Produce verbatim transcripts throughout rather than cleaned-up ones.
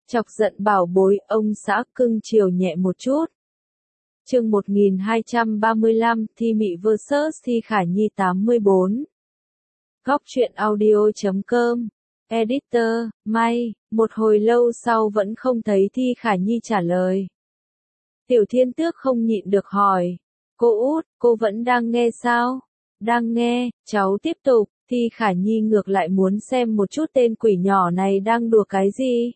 Chọc giận bảo bối, ông xã cưng chiều nhẹ một chút. Chương một nghìn hai trăm ba mươi lăm, Thi Mị versus Thi Khả Nhi tám mươi bốn. Góc truyện audio chấm com. Editor, May, một hồi lâu sau vẫn không thấy Thi Khả Nhi trả lời. Tiểu Thiên Tước không nhịn được hỏi. Cô út, cô vẫn đang nghe sao? Đang nghe, cháu tiếp tục. Thi Khả Nhi ngược lại muốn xem một chút tên quỷ nhỏ này đang đùa cái gì.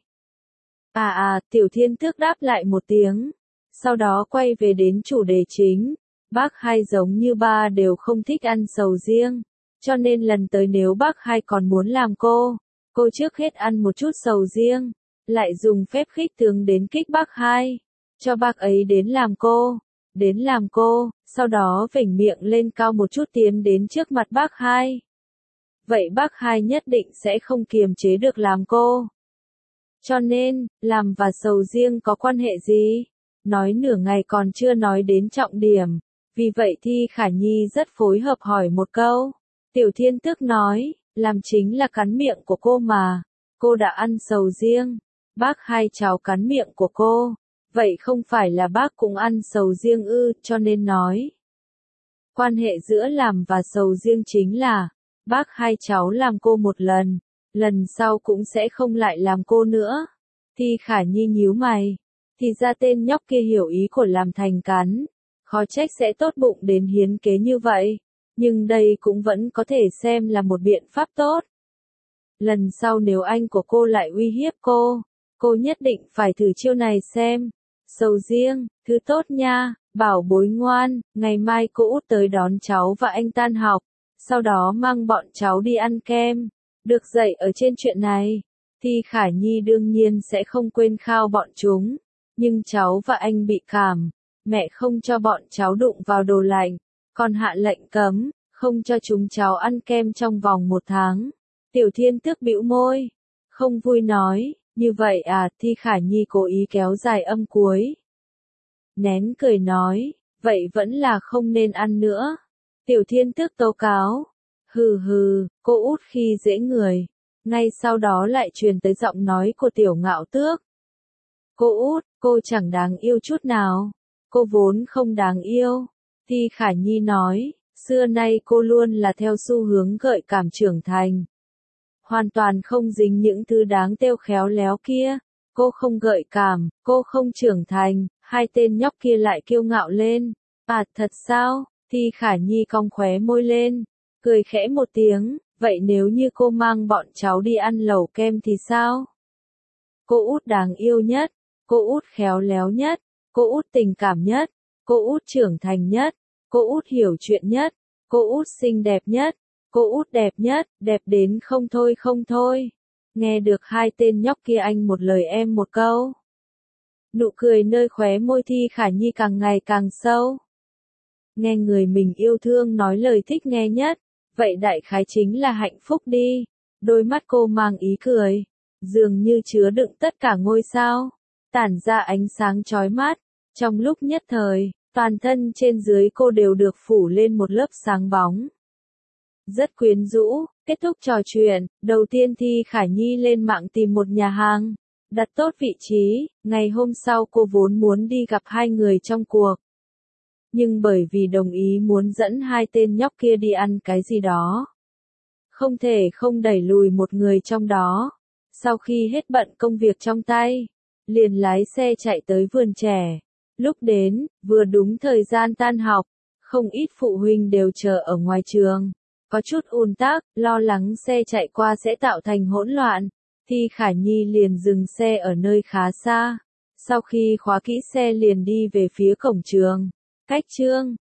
À à, Tiểu Thiên Tước đáp lại một tiếng. Sau đó quay về đến chủ đề chính. Bác hai giống như ba đều không thích ăn sầu riêng. Cho nên lần tới nếu bác hai còn muốn làm cô, cô trước hết ăn một chút sầu riêng. Lại dùng phép khích tướng đến kích bác hai. Cho bác ấy đến làm cô. Đến làm cô, sau đó vểnh miệng lên cao một chút tiến đến trước mặt bác hai. Vậy bác hai nhất định sẽ không kiềm chế được làm cô. Cho nên, làm và sầu riêng có quan hệ gì? Nói nửa ngày còn chưa nói đến trọng điểm. Vì vậy Thi Khả Nhi rất phối hợp hỏi một câu. Tiểu Thiên Tước nói, làm chính là cắn miệng của cô mà. Cô đã ăn sầu riêng. Bác hai cháu cắn miệng của cô. Vậy không phải là bác cũng ăn sầu riêng ư, cho nên nói. Quan hệ giữa làm và sầu riêng chính là, bác hai cháu làm cô một lần, lần sau cũng sẽ không lại làm cô nữa. Thi Khả Nhi nhíu mày, thì ra tên nhóc kia hiểu ý của làm thành cắn, khó trách sẽ tốt bụng đến hiến kế như vậy, nhưng đây cũng vẫn có thể xem là một biện pháp tốt. Lần sau nếu anh của cô lại uy hiếp cô, cô nhất định phải thử chiêu này xem. Sầu riêng, thứ tốt nha, bảo bối ngoan, ngày mai cô út tới đón cháu và anh tan học, sau đó mang bọn cháu đi ăn kem. Được dạy ở trên chuyện này, Thi Khả Nhi đương nhiên sẽ không quên khao bọn chúng, nhưng cháu và anh bị cảm, mẹ không cho bọn cháu đụng vào đồ lạnh, còn hạ lệnh cấm, không cho chúng cháu ăn kem trong vòng một tháng. Tiểu Thiên Tước bĩu môi, không vui nói. Như vậy à, Thi Khả Nhi cố ý kéo dài âm cuối. Nén cười nói, vậy vẫn là không nên ăn nữa. Tiểu Thiên Tước tố cáo. Hừ hừ, cô út khi dễ người. Ngay sau đó lại truyền tới giọng nói của Tiểu Ngạo Tước. Cô út, cô chẳng đáng yêu chút nào. Cô vốn không đáng yêu. Thi Khả Nhi nói, xưa nay cô luôn là theo xu hướng gợi cảm trưởng thành. Hoàn toàn không dính những thứ đáng trêu khéo léo kia. Cô không gợi cảm, cô không trưởng thành, hai tên nhóc kia lại kiêu ngạo lên. À thật sao? Thi Khả Nhi cong khóe môi lên, cười khẽ một tiếng, vậy nếu như cô mang bọn cháu đi ăn lẩu kem thì sao? Cô út đáng yêu nhất, cô út khéo léo nhất, cô út tình cảm nhất, cô út trưởng thành nhất, cô út hiểu chuyện nhất, cô út xinh đẹp nhất. Cô út đẹp nhất, đẹp đến không thôi không thôi. Nghe được hai tên nhóc kia anh một lời em một câu. Nụ cười nơi khóe môi Thi Khả Nhi càng ngày càng sâu. Nghe người mình yêu thương nói lời thích nghe nhất, vậy đại khái chính là hạnh phúc đi. Đôi mắt cô mang ý cười, dường như chứa đựng tất cả ngôi sao, tản ra ánh sáng chói mắt. Trong lúc nhất thời, toàn thân trên dưới cô đều được phủ lên một lớp sáng bóng. Rất quyến rũ, kết thúc trò chuyện, đầu tiên Thi Khả Nhi lên mạng tìm một nhà hàng, đặt tốt vị trí, ngày hôm sau cô vốn muốn đi gặp hai người trong cuộc. Nhưng bởi vì đồng ý muốn dẫn hai tên nhóc kia đi ăn cái gì đó, không thể không đẩy lùi một người trong đó. Sau khi hết bận công việc trong tay, liền lái xe chạy tới vườn trẻ. Lúc đến, vừa đúng thời gian tan học, không ít phụ huynh đều chờ ở ngoài trường. Có chút ùn tắc, lo lắng xe chạy qua sẽ tạo thành hỗn loạn. Thi Khả Nhi liền dừng xe ở nơi khá xa. Sau khi khóa kỹ xe liền đi về phía cổng trường. Cách chương